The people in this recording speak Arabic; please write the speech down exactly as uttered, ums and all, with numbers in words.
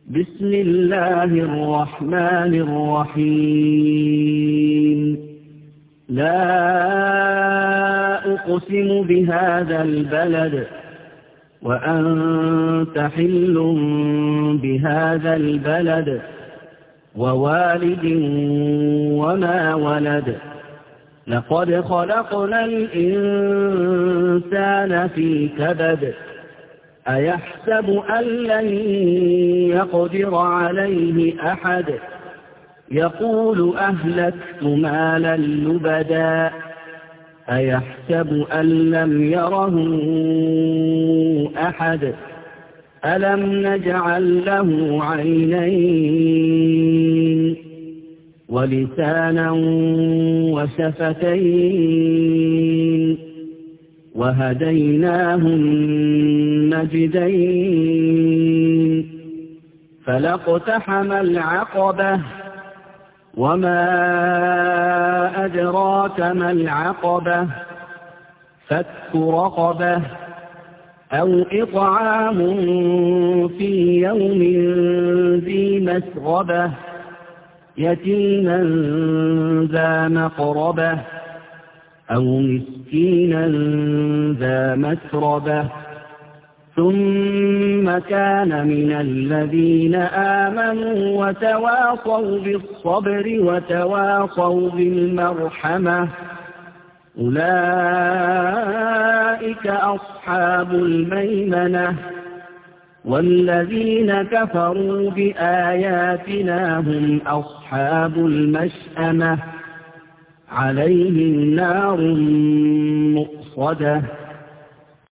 بسم الله الرحمن الرحيم لا أقسم بهذا البلد وأنت حل بهذا البلد ووالد وما ولد لقد خلقنا الإنسان في كبد أيحسب أن لن يقدر عليه أحد يقول أهلكت مالا لبدا أيحسب أن لم يره أحد ألم نجعل له عينين ولسانا وشفتين وهديناه النجدين فلاقتحم العقبة وما أدراك ما العقبة فك رقبة أو إطعام في يوم ذي مسغبة يتيما ذا مقربة أو مسكينا ذا متربة ثم كان من الذين آمنوا وتواصوا بالصبر وتواصوا بالمرحمة أولئك أصحاب الميمنة والذين كفروا بآياتنا هم أصحاب المشأمة عليهم نار مؤصدة